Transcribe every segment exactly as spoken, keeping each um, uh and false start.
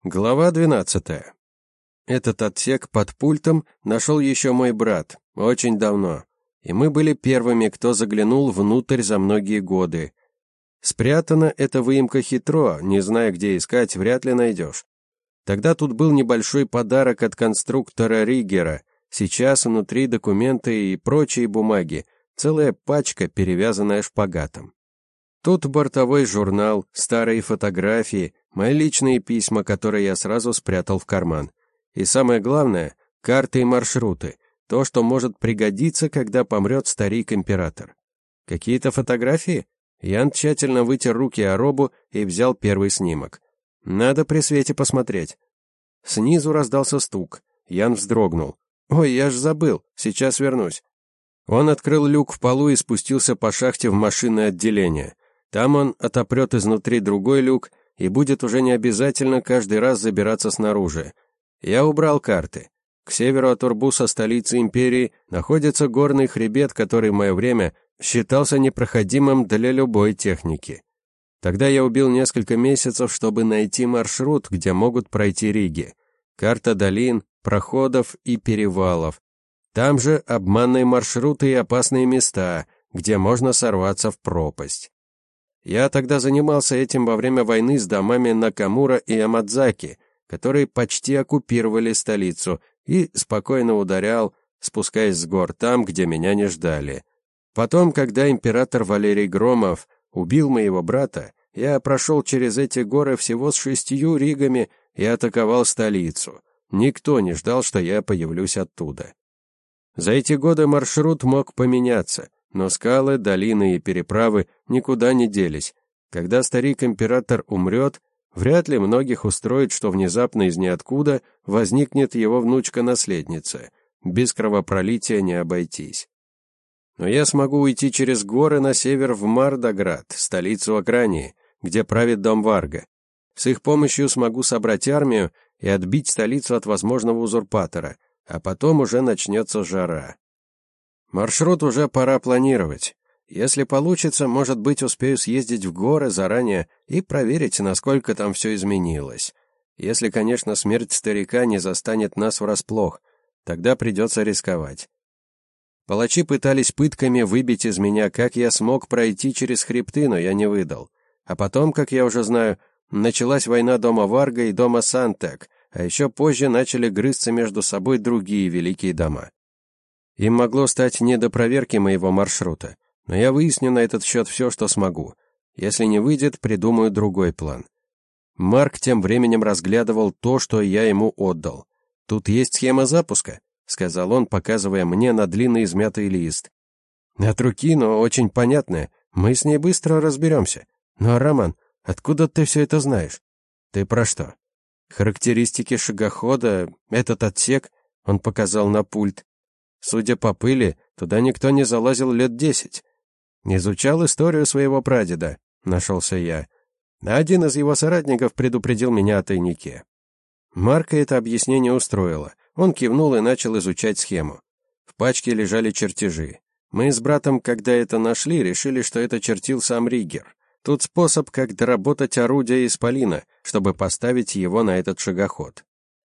Глава двенадцатая. Этот отсек под пультом нашел еще мой брат, очень давно, и мы были первыми, кто заглянул внутрь за многие годы. Спрятана эта выемка хитро, не зная, где искать, вряд ли найдешь. Тогда тут был небольшой подарок от конструктора Риггера, сейчас внутри документы и прочие бумаги, целая пачка, перевязанная шпагатом. Тут бортовой журнал, старые фотографии, мои личные письма, которые я сразу спрятал в карман. И самое главное, карты и маршруты, то, что может пригодиться, когда помрет старик-император. Какие-то фотографии? Ян тщательно вытер руки о робу и взял первый снимок. Надо при свете посмотреть. Снизу раздался стук. Ян вздрогнул. «Ой, я ж забыл, сейчас вернусь». Он открыл люк в полу и спустился по шахте в машинное отделение. Там он отопрет изнутри другой люк, и будет уже не обязательно каждый раз забираться снаружи. Я убрал карты. К северу от Урбуса, столицы империи, находится горный хребет, который в мое время считался непроходимым для любой техники. Тогда я убил несколько месяцев, чтобы найти маршрут, где могут пройти риги. Карта долин, проходов и перевалов. Там же обманные маршруты и опасные места, где можно сорваться в пропасть. Я тогда занимался этим во время войны с домами Накамура и Ямадзаки, которые почти оккупировали столицу, и спокойно ударял, спускаясь с гор там, где меня не ждали. Потом, когда император Валерий Громов убил моего брата, я прошел через эти горы всего с шестью ригами и атаковал столицу. Никто не ждал, что я появлюсь оттуда. За эти годы маршрут мог поменяться, но скалы, долины и переправы никуда не делись. Когда старик-император умрет, вряд ли многих устроит, что внезапно из ниоткуда возникнет его внучка-наследница. Без кровопролития не обойтись. Но я смогу уйти через горы на север в Мардаград, столицу Акрании, где правит дом Варга. С их помощью смогу собрать армию и отбить столицу от возможного узурпатора, а потом уже начнется жара. Маршрут уже пора планировать. Если получится, может быть, успею съездить в горы заранее и проверить, насколько там все изменилось. Если, конечно, смерть старика не застанет нас врасплох, тогда придется рисковать. Палачи пытались пытками выбить из меня, как я смог пройти через хребты, но я не выдал. А потом, как я уже знаю, началась война дома Варга и дома Сантек, а еще позже начали грызться между собой другие великие дома. Им могло стать не до проверки моего маршрута, но я выясню на этот счет все, что смогу. Если не выйдет, придумаю другой план. Марк тем временем разглядывал то, что я ему отдал. «Тут есть схема запуска», — сказал он, показывая мне на длинный измятый лист. «От руки, но очень понятная. Мы с ней быстро разберемся. Ну а, Роман, откуда ты все это знаешь?» «Ты про что?» «Характеристики шагохода, этот отсек», — он показал на пульт. «Судя по пыли, туда никто не залазил лет десять. Изучал историю своего прадеда», — нашелся я. Один из его соратников предупредил меня о тайнике. Марка это объяснение устроило. Он кивнул и начал изучать схему. В пачке лежали чертежи. Мы с братом, когда это нашли, решили, что это чертил сам Риггер. Тут способ, как доработать орудие исполина, чтобы поставить его на этот шагоход.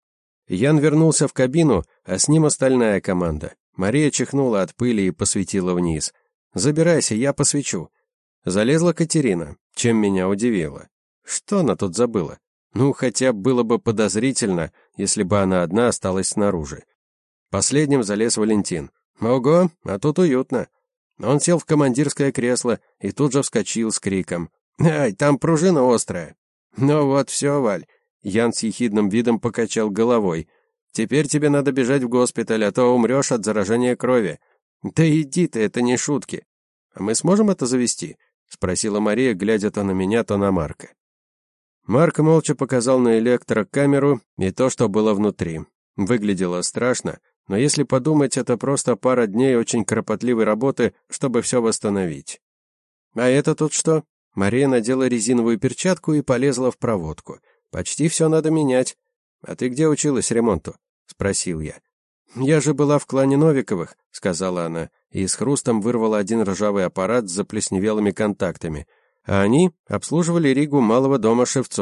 Ян вернулся в кабину, а с ним остальная команда. Мария чихнула от пыли и посветила вниз. «Забирайся, я посвечу». Залезла Катерина, чем меня удивило. Что она тут забыла? Ну, хотя было бы подозрительно, если бы она одна осталась снаружи. Последним залез Валентин. Ого, а тут уютно. Он сел в командирское кресло и тут же вскочил с криком. «Ай, там пружина острая». «Ну вот, все, Валь». Ян с ехидным видом покачал головой. «Теперь тебе надо бежать в госпиталь, а то умрешь от заражения крови». «Да иди ты, это не шутки». «А мы сможем это завести?» — спросила Мария, глядя то на меня, то на Марка. Марк молча показал на электрокамеру и то, что было внутри. Выглядело страшно, но если подумать, это просто пара дней очень кропотливой работы, чтобы все восстановить. «А это тут что?» Мария надела резиновую перчатку и полезла в проводку. «Почти все надо менять». «А ты где училась ремонту?» — спросил я. «Я же была в клане Новиковых», — сказала она, и с хрустом вырвала один ржавый аппарат с заплесневелыми контактами. А они обслуживали Ригу малого дома Шевцовых.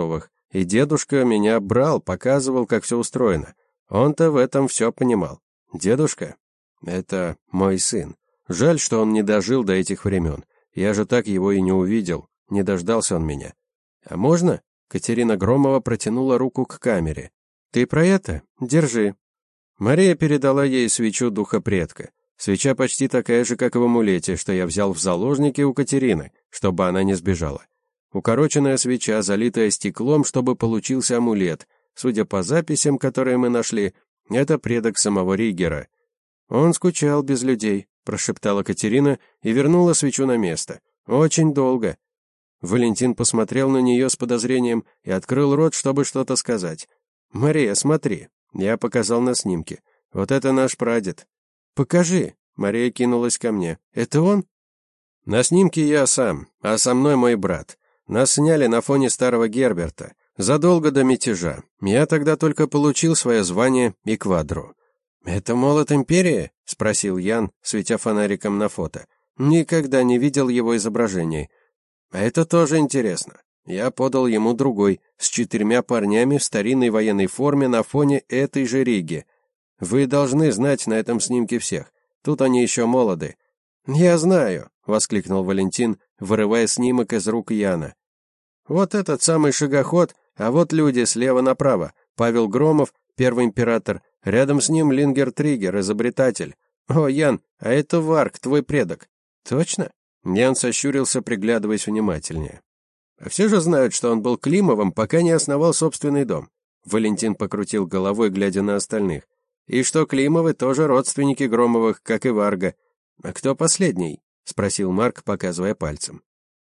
и дедушка меня брал, показывал, как все устроено. Он-то в этом все понимал. Дедушка? Это мой сын. Жаль, что он не дожил до этих времен. Я же так его и не увидел. Не дождался он меня. А можно? Катерина Громова протянула руку к камере. Ты про это? Держи. Мария передала ей свечу духа предка. Свеча почти такая же, как в амулете, что я взял в заложники у Катерины, чтобы она не сбежала. Укороченная свеча, залитая стеклом, чтобы получился амулет. Судя по записям, которые мы нашли, это предок самого Ригера. Он скучал без людей, прошептала Катерина и вернула свечу на место. Очень долго. Валентин посмотрел на нее с подозрением и открыл рот, чтобы что-то сказать. «Мария, смотри». Я показал на снимке. «Вот это наш прадед». «Покажи». Мария кинулась ко мне. «Это он?» «На снимке я сам, а со мной мой брат. Нас сняли на фоне старого Герберта. Задолго до мятежа. Я тогда только получил свое звание и квадру». «Это молот империи?» — спросил Ян, светя фонариком на фото. «Никогда не видел его изображений». «А это тоже интересно». Я подал ему другой, с четырьмя парнями в старинной военной форме на фоне этой же Риги. Вы должны знать на этом снимке всех. Тут они еще молоды. «Я знаю», — воскликнул Валентин, вырывая снимок из рук Яна. «Вот этот самый шагоход, а вот люди слева направо. Павел Громов, первый император. Рядом с ним Лингер Тригер, изобретатель. О, Ян, а это Варк, твой предок». «Точно?» Ян сощурился, приглядываясь внимательнее. «А все же знают, что он был Климовым, пока не основал собственный дом». Валентин покрутил головой, глядя на остальных. «И что Климовы тоже родственники Громовых, как и Варга. А кто последний?» — спросил Марк, показывая пальцем.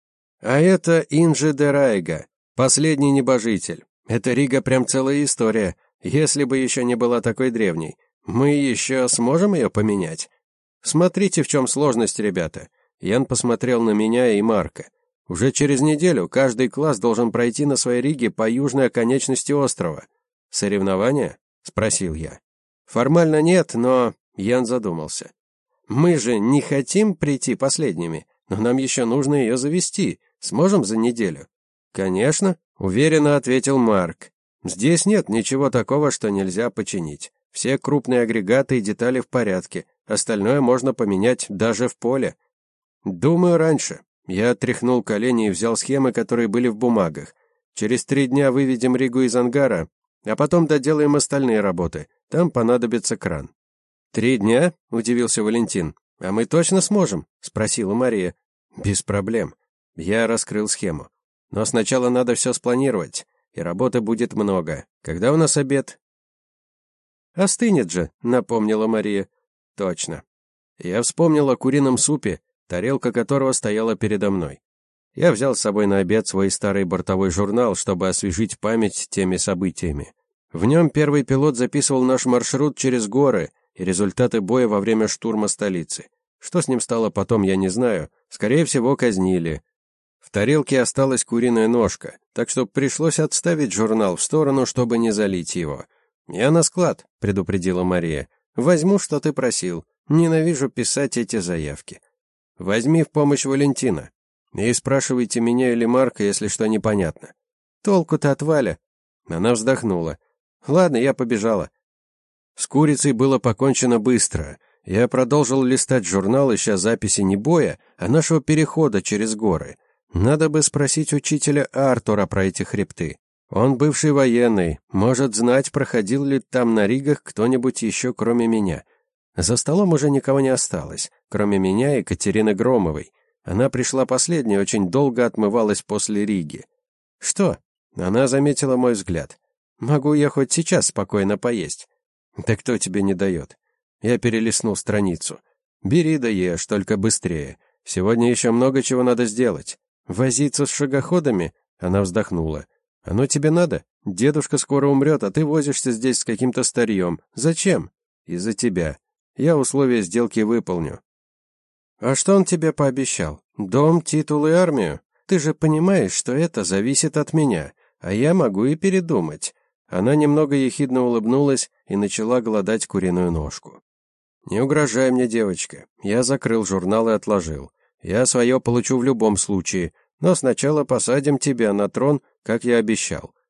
«А это Инжи де Райга, последний небожитель. Это Рига прям целая история, если бы еще не была такой древней. Мы еще сможем ее поменять? Смотрите, в чем сложность, ребята». Ян посмотрел на меня и Марка. «Уже через неделю каждый класс должен пройти на своей Риге по южной оконечности острова». «Соревнования?» — спросил я. «Формально нет, но...» — Ян задумался. «Мы же не хотим прийти последними, но нам еще нужно ее завести. Сможем за неделю?» «Конечно», — уверенно ответил Марк. «Здесь нет ничего такого, что нельзя починить. Все крупные агрегаты и детали в порядке. Остальное можно поменять даже в поле». «Думаю, раньше». Я отряхнул колени и взял схемы, которые были в бумагах. «Через три дня выведем Ригу из ангара, а потом доделаем остальные работы. Там понадобится кран». «Три дня?» — удивился Валентин. «А мы точно сможем?» — спросила Мария. «Без проблем». Я раскрыл схему. «Но сначала надо все спланировать, и работы будет много. Когда у нас обед?» «Остынет же», — напомнила Мария. «Точно». Я вспомнил о курином супе, тарелка которого стояла передо мной. Я взял с собой на обед свой старый бортовой журнал, чтобы освежить память теми событиями. В нем первый пилот записывал наш маршрут через горы и результаты боя во время штурма столицы. Что с ним стало потом, я не знаю. Скорее всего, казнили. В тарелке осталась куриная ножка, так что пришлось отставить журнал в сторону, чтобы не залить его. «Я на склад», — предупредила Мария. «Возьму, что ты просил. Ненавижу писать эти заявки». «Возьми в помощь Валентина. И спрашивайте меня или Марка, если что непонятно». «Толку-то от Валя». Она вздохнула. «Ладно, я побежала». С курицей было покончено быстро. Я продолжил листать журнал, ища записи не боя, а нашего перехода через горы. Надо бы спросить учителя Артура про эти хребты. Он бывший военный, может знать, проходил ли там на Ригах кто-нибудь еще, кроме меня. За столом уже никого не осталось, кроме меня и Катерины Громовой. Она пришла последней, очень долго отмывалась после Риги. «Что?» Она заметила мой взгляд. «Могу я хоть сейчас спокойно поесть?» «Да кто тебе не дает?» Я перелистнул страницу. «Бери да ешь, только быстрее. Сегодня еще много чего надо сделать. Возиться с шагоходами?» Она вздохнула. «Оно тебе надо? Дедушка скоро умрет, а ты возишься здесь с каким-то старьем. Зачем?» «Из-за тебя. Я условия сделки выполню». «А что он тебе пообещал? Дом, титул и армию? Ты же понимаешь, что это зависит от меня, а я могу и передумать». Она немного ехидно улыбнулась и начала глодать куриную ножку. «Не угрожай мне, девочка. Я закрыл журнал и отложил. Я свое получу в любом случае, но сначала посадим тебя на трон, как я обещал».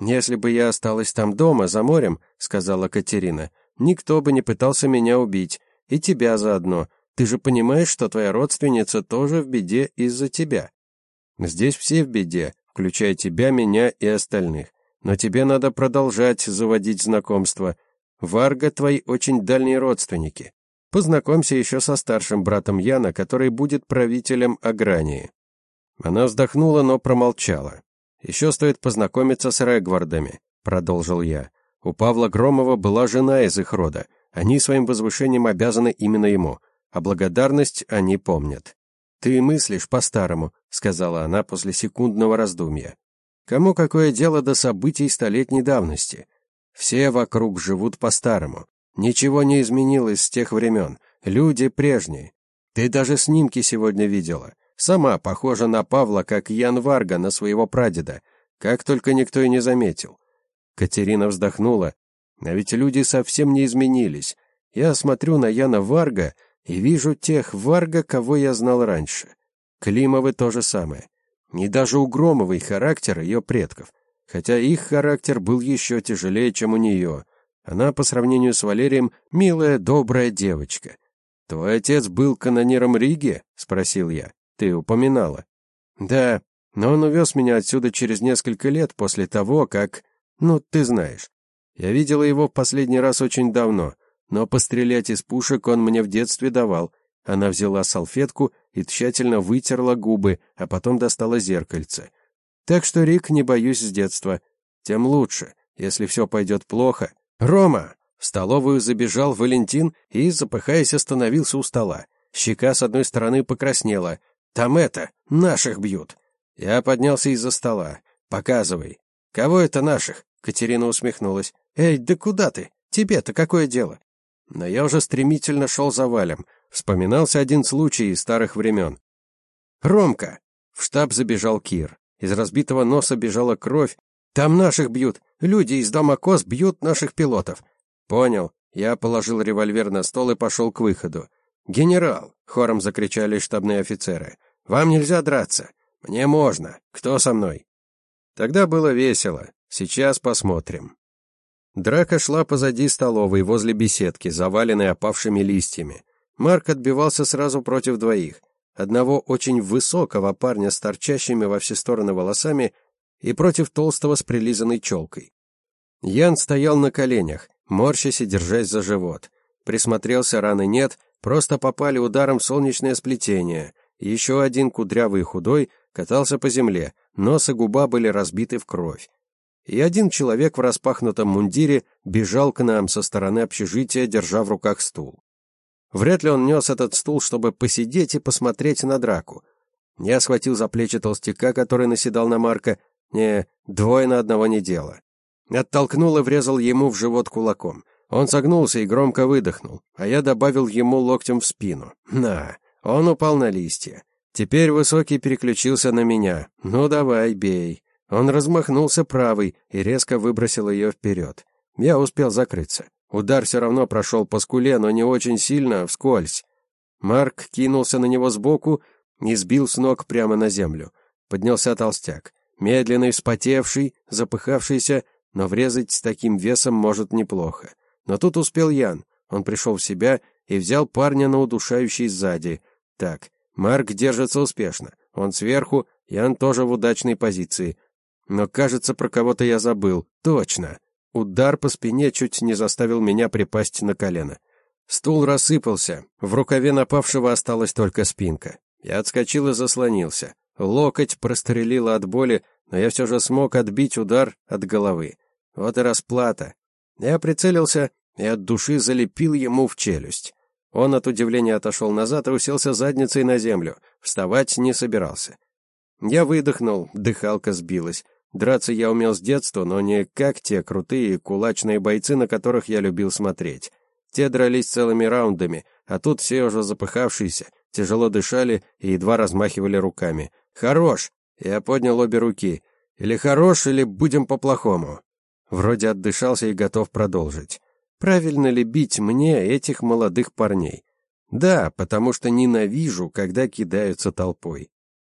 «Если бы я осталась там дома, за морем», — сказала Катерина, — «никто бы не пытался меня убить, и тебя заодно. Ты же понимаешь, что твоя родственница тоже в беде из-за тебя. Здесь все в беде, включая тебя, меня и остальных. Но тебе надо продолжать заводить знакомства. Варга твои очень дальние родственники. Познакомься еще со старшим братом Яна, который будет правителем Агрании». Она вздохнула, но промолчала. «Еще стоит познакомиться с Регвардами», — продолжил я. «У Павла Громова была жена из их рода. Они своим возвышением обязаны именно ему, а благодарность они помнят». «Ты мыслишь по-старому», — сказала она после секундного раздумья. «Кому какое дело до событий столетней давности? Все вокруг живут по-старому. Ничего не изменилось с тех времен. Люди прежние. Ты даже снимки сегодня видела. Сама похожа на Павла, как Ян Варга на своего прадеда. Как только никто и не заметил». Катерина вздохнула. «А ведь люди совсем не изменились. Я смотрю на Яна Варга и вижу тех Варга, кого я знал раньше. Климовы то же самое. И даже у Громовой характер ее предков. Хотя их характер был еще тяжелее, чем у нее. Она, по сравнению с Валерием, милая, добрая девочка. «Твой отец был канониром Риги?» — спросил я. «Ты упоминала». «Да, но он увез меня отсюда через несколько лет после того, как... Ну, ты знаешь. Я видела его в последний раз очень давно, но пострелять из пушек он мне в детстве давал». Она взяла салфетку и тщательно вытерла губы, а потом достала зеркальце. «Так что, Рик, не боюсь с детства. Тем лучше, если все пойдет плохо». «Рома!» В столовую забежал Валентин и, запыхаясь, остановился у стола. Щека с одной стороны покраснела. «Там это, наших бьют!» Я поднялся из-за стола. «Показывай». «Кого это наших?» Катерина усмехнулась. «Эй, да куда ты? Тебе-то какое дело?» Но я уже стремительно шел за Валем. Вспоминался один случай из старых времен. «Ромка!» В штаб забежал Кир. Из разбитого носа бежала кровь. «Там наших бьют! Люди из дома Коз бьют наших пилотов!» «Понял». Я положил револьвер на стол и пошел к выходу. «Генерал!» — хором закричали штабные офицеры. «Вам нельзя драться!» «Мне можно! Кто со мной?» Тогда было весело. Сейчас посмотрим. Драка шла позади столовой, возле беседки, заваленной опавшими листьями. Марк отбивался сразу против двоих. Одного очень высокого парня с торчащими во все стороны волосами и против толстого с прилизанной челкой. Ян стоял на коленях, морщась и держась за живот. Присмотрелся, раны нет, просто попали ударом в солнечное сплетение. Еще один кудрявый и худой катался по земле, нос и губа были разбиты в кровь. И один человек в распахнутом мундире бежал к нам со стороны общежития, держа в руках стул. Вряд ли он нес этот стул, чтобы посидеть и посмотреть на драку. Я схватил за плечи толстяка, который наседал на Марка. Не, двое на одного не дело. Оттолкнул и врезал ему в живот кулаком. Он согнулся и громко выдохнул, а я добавил ему локтем в спину. На, он упал на листья. Теперь Высокий переключился на меня. Ну давай, бей. Он размахнулся правой и резко выбросил ее вперед. Я успел закрыться. Удар все равно прошел по скуле, но не очень сильно, вскользь. Марк кинулся на него сбоку и сбил с ног прямо на землю. Поднялся толстяк. Медленный, вспотевший, запыхавшийся, но врезать с таким весом может неплохо. Но тут успел Ян. Он пришел в себя и взял парня на удушающий сзади. Так, Марк держится успешно. Он сверху, Ян тоже в удачной позиции. Но, кажется, про кого-то я забыл. Точно. Удар по спине чуть не заставил меня припасть на колено. Стул рассыпался. В рукаве напавшего осталась только спинка. Я отскочил и заслонился. Локоть прострелило от боли, но я все же смог отбить удар от головы. Вот и расплата. Я прицелился и от души залепил ему в челюсть. Он от удивления отошел назад и уселся задницей на землю. Вставать не собирался. Я выдохнул, дыхалка сбилась. Драться я умел с детства, но не как те крутые кулачные бойцы, на которых я любил смотреть. Те дрались целыми раундами, а тут все уже запыхавшиеся, тяжело дышали и едва размахивали руками. «Хорош!» Я поднял обе руки. «Или хорош, или будем по-плохому». Вроде отдышался и готов продолжить. Правильно ли бить мне этих молодых парней? Да, потому что ненавижу, когда кидаются толпой.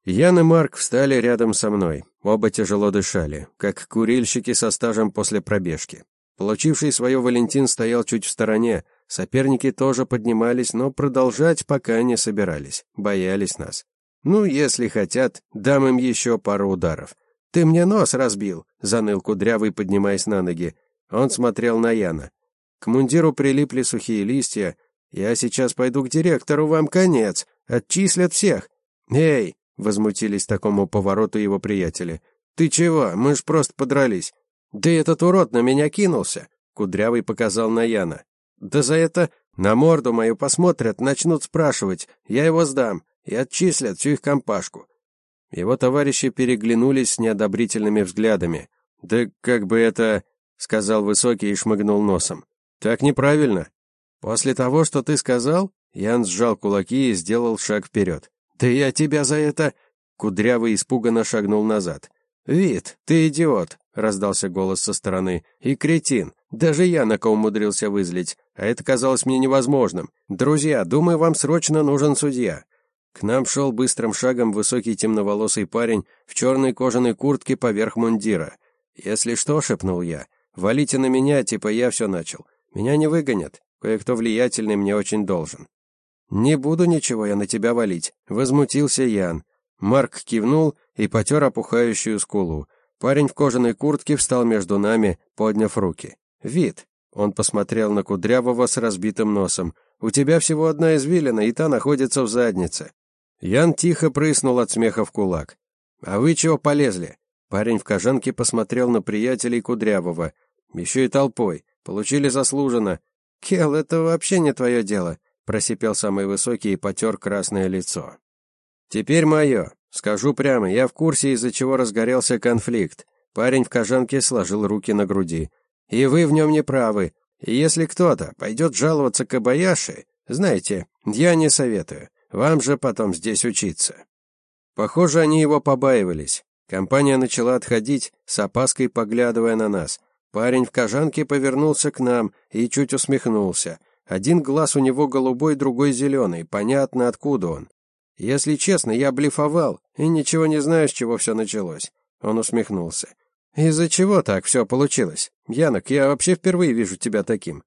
Ян и Марк встали рядом со мной. Оба тяжело дышали, как курильщики со стажем после пробежки. Получивший свое Валентин стоял чуть в стороне. Соперники тоже поднимались, но продолжать пока не собирались. Боялись нас. Ну, если хотят, дам им еще пару ударов. «Ты мне нос разбил», — заныл Кудрявый, поднимаясь на ноги. Он смотрел на Яна. К мундиру прилипли сухие листья. «Я сейчас пойду к директору, вам конец. Отчислят всех». «Эй!» — возмутились такому повороту его приятели. «Ты чего? Мы ж просто подрались». «Да этот урод на меня кинулся!» — Кудрявый показал на Яна. «Да за это на морду мою посмотрят, начнут спрашивать. Я его сдам и отчислят всю их компашку». Его товарищи переглянулись с неодобрительными взглядами. «Да как бы это...» — сказал Высокий и шмыгнул носом. «Так неправильно». «После того, что ты сказал?» Ян сжал кулаки и сделал шаг вперед. «Да я тебя за это...» Кудрявый испуганно шагнул назад. «Вит, ты идиот!» — раздался голос со стороны. «И кретин! Даже Янока умудрился вызлить, а это казалось мне невозможным. Друзья, думаю, вам срочно нужен судья». К нам шел быстрым шагом высокий темноволосый парень в черной кожаной куртке поверх мундира. «Если что», — шепнул я, — «валите на меня, типа я все начал. Меня не выгонят, кое-кто влиятельный мне очень должен». «Не буду ничего я на тебя валить», — возмутился Ян. Марк кивнул и потер опухающую скулу. Парень в кожаной куртке встал между нами, подняв руки. «Вит», — он посмотрел на Кудрявого с разбитым носом, — «у тебя всего одна извилина, и та находится в заднице». Ян тихо прыснул от смеха в кулак. «А вы чего полезли?» Парень в кожанке посмотрел на приятелей Кудрявого. «Еще и толпой. Получили заслуженно». «Кел, это вообще не твое дело», — просипел самый высокий и потер красное лицо. «Теперь мое. Скажу прямо, я в курсе, из-за чего разгорелся конфликт». Парень в кожанке сложил руки на груди. «И вы в нем не правы. И если кто-то пойдет жаловаться Кобаяши, знаете, я не советую. Вам же потом здесь учиться». Похоже, они его побаивались. Компания начала отходить, с опаской поглядывая на нас. Парень в кожанке повернулся к нам и чуть усмехнулся. Один глаз у него голубой, другой зеленый. Понятно, откуда он. «Если честно, я блефовал и ничего не знаю, с чего все началось». Он усмехнулся. «Из-за чего так все получилось? Янок, я вообще впервые вижу тебя таким».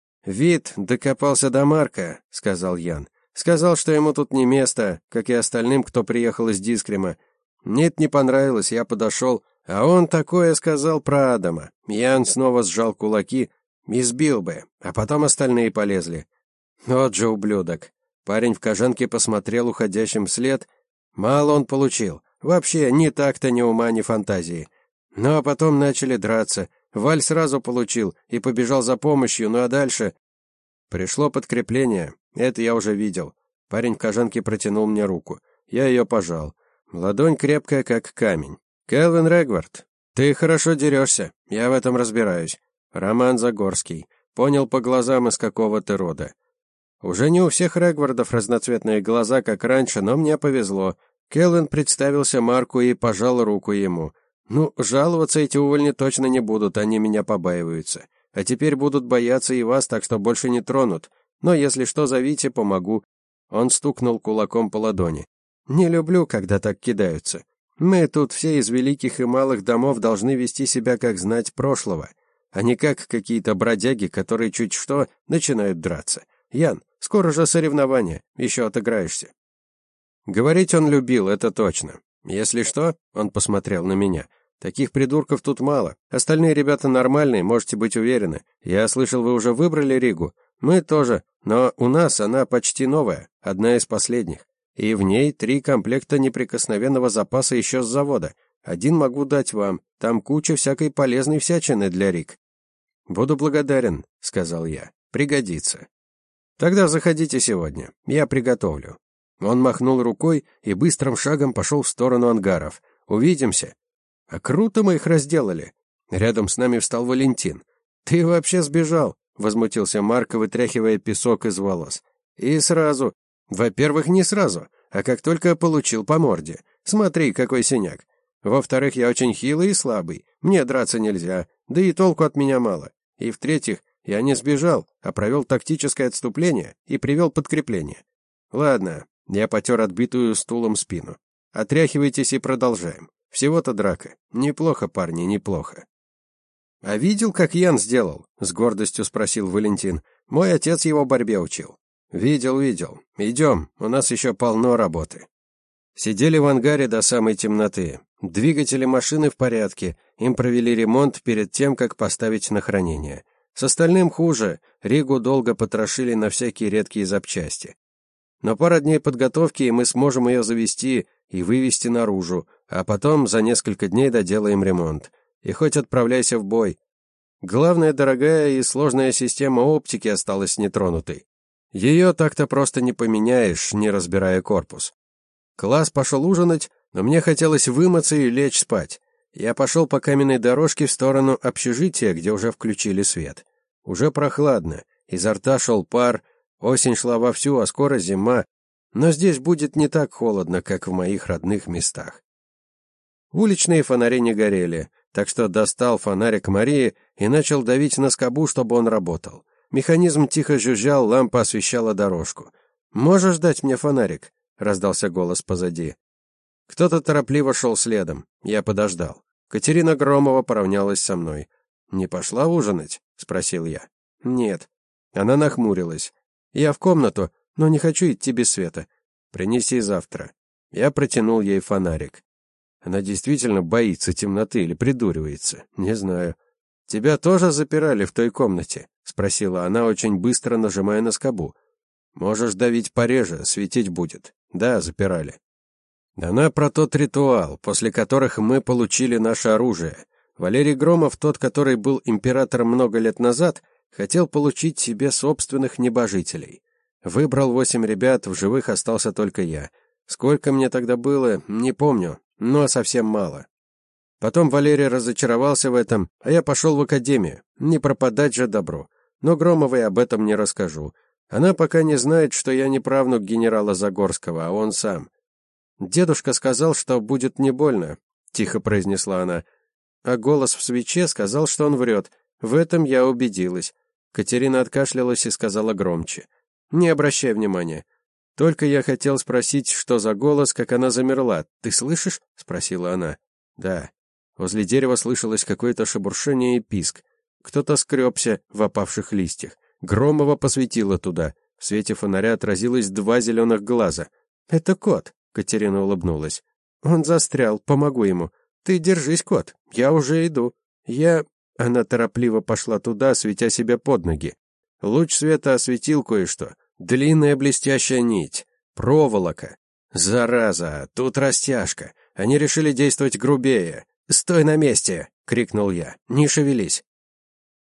«Вид докопался до Марка», — сказал Ян. «Сказал, что ему тут не место, как и остальным, кто приехал из Дискрима. Мне это не понравилось, я подошел, а он такое сказал про Адама». Ян снова сжал кулаки. «Избил бы, а потом остальные полезли». «Вот же ублюдок». Парень в кожанке посмотрел уходящим вслед. Мало он получил. Вообще, ни так-то, ни ума, ни фантазии. Ну а потом начали драться. Валь сразу получил и побежал за помощью, ну а дальше... Пришло подкрепление. Это я уже видел. Парень в кожанке протянул мне руку. Я ее пожал. Ладонь крепкая, как камень. «Келвин Регвард, ты хорошо дерешься. Я в этом разбираюсь. Роман Загорский. Понял по глазам, из какого ты рода». Уже не у всех Регвардов разноцветные глаза, как раньше, но мне повезло. Келвин представился Марку и пожал руку ему. «Ну, жаловаться эти увольни точно не будут, они меня побаиваются. А теперь будут бояться и вас, так что больше не тронут. Но если что, зовите, помогу». Он стукнул кулаком по ладони. «Не люблю, когда так кидаются. Мы тут все из великих и малых домов должны вести себя как знать прошлого, а не как какие-то бродяги, которые чуть что начинают драться. Ян, скоро же соревнования, еще отыграешься». Говорить он любил, это точно. Если что, он посмотрел на меня. Таких придурков тут мало. Остальные ребята нормальные, можете быть уверены. Я слышал, вы уже выбрали Ригу. Мы тоже, но у нас она почти новая, одна из последних. И в ней три комплекта неприкосновенного запаса еще с завода. Один могу дать вам. Там куча всякой полезной всячины для Риг. «Буду благодарен», — сказал я. «Пригодится». «Тогда заходите сегодня. Я приготовлю». Он махнул рукой и быстрым шагом пошел в сторону ангаров. «Увидимся». «А круто мы их разделали». Рядом с нами встал Валентин. «Ты вообще сбежал?» — возмутился Марк, вытряхивая песок из волос. «И сразу. Во-первых, не сразу, а как только получил по морде. Смотри, какой синяк. Во-вторых, я очень хилый и слабый. Мне драться нельзя, да и толку от меня мало. И в-третьих, я не сбежал, а провел тактическое отступление и привел подкрепление. Ладно». Я потер отбитую стулом спину. Отряхивайтесь и продолжаем. Всего-то драка. Неплохо, парни, неплохо. А видел, как Ян сделал? С гордостью спросил Валентин. Мой отец его борьбе учил. Видел, видел. Идем, у нас еще полно работы. Сидели в ангаре до самой темноты. Двигатели машины в порядке. Им провели ремонт перед тем, как поставить на хранение. С остальным хуже. Ригу долго потрошили на всякие редкие запчасти. Но пара дней подготовки, и мы сможем ее завести и вывести наружу, а потом за несколько дней доделаем ремонт. И хоть отправляйся в бой. Главная дорогая и сложная система оптики осталась нетронутой. Ее так-то просто не поменяешь, не разбирая корпус. Класс пошел ужинать, но мне хотелось вымыться и лечь спать. Я пошел по каменной дорожке в сторону общежития, где уже включили свет. Уже прохладно, изо рта шел пар, осень шла вовсю, а скоро зима, но здесь будет не так холодно, как в моих родных местах. Уличные фонари не горели, так что достал фонарик Марии и начал давить на скобу, чтобы он работал. Механизм тихо жужжал, лампа освещала дорожку. «Можешь дать мне фонарик?» — раздался голос позади. Кто-то торопливо шел следом. Я подождал. Катерина Громова поравнялась со мной. «Не пошла ужинать?» — спросил я. «Нет». Она нахмурилась. «Я в комнату, но не хочу идти без света. Принеси завтра». Я протянул ей фонарик. Она действительно боится темноты или придуривается? Не знаю. «Тебя тоже запирали в той комнате?» — спросила она, очень быстро нажимая на скобу. «Можешь давить пореже, светить будет». «Да, запирали». Она про тот ритуал, после которых мы получили наше оружие. Валерий Громов, тот, который был императором много лет назад, хотел получить себе собственных небожителей. Выбрал восемь ребят, в живых остался только я. Сколько мне тогда было, не помню, но совсем мало. Потом Валерий разочаровался в этом, а я пошел в академию. Не пропадать же добру. Но Громовой об этом не расскажу. Она пока не знает, что я не правнук генерала Загорского, а он сам. «Дедушка сказал, что будет не больно», — тихо произнесла она. А голос в свече сказал, что он врет. В этом я убедилась. Катерина откашлялась и сказала громче. «Не обращай внимания». Только я хотел спросить, что за голос, как она замерла. «Ты слышишь?» — спросила она. «Да». Возле дерева слышалось какое-то шебуршение и писк. Кто-то скребся в опавших листьях. Громова посветила туда. В свете фонаря отразилось два зеленых глаза. «Это кот», — Катерина улыбнулась. «Он застрял, помогу ему. Ты держись, кот, я уже иду». «Я...» Она торопливо пошла туда, светя себе под ноги. Луч света осветил кое-что. Длинная блестящая нить. Проволока. «Зараза, тут растяжка. Они решили действовать грубее. Стой на месте!» — крикнул я. «Не шевелись!»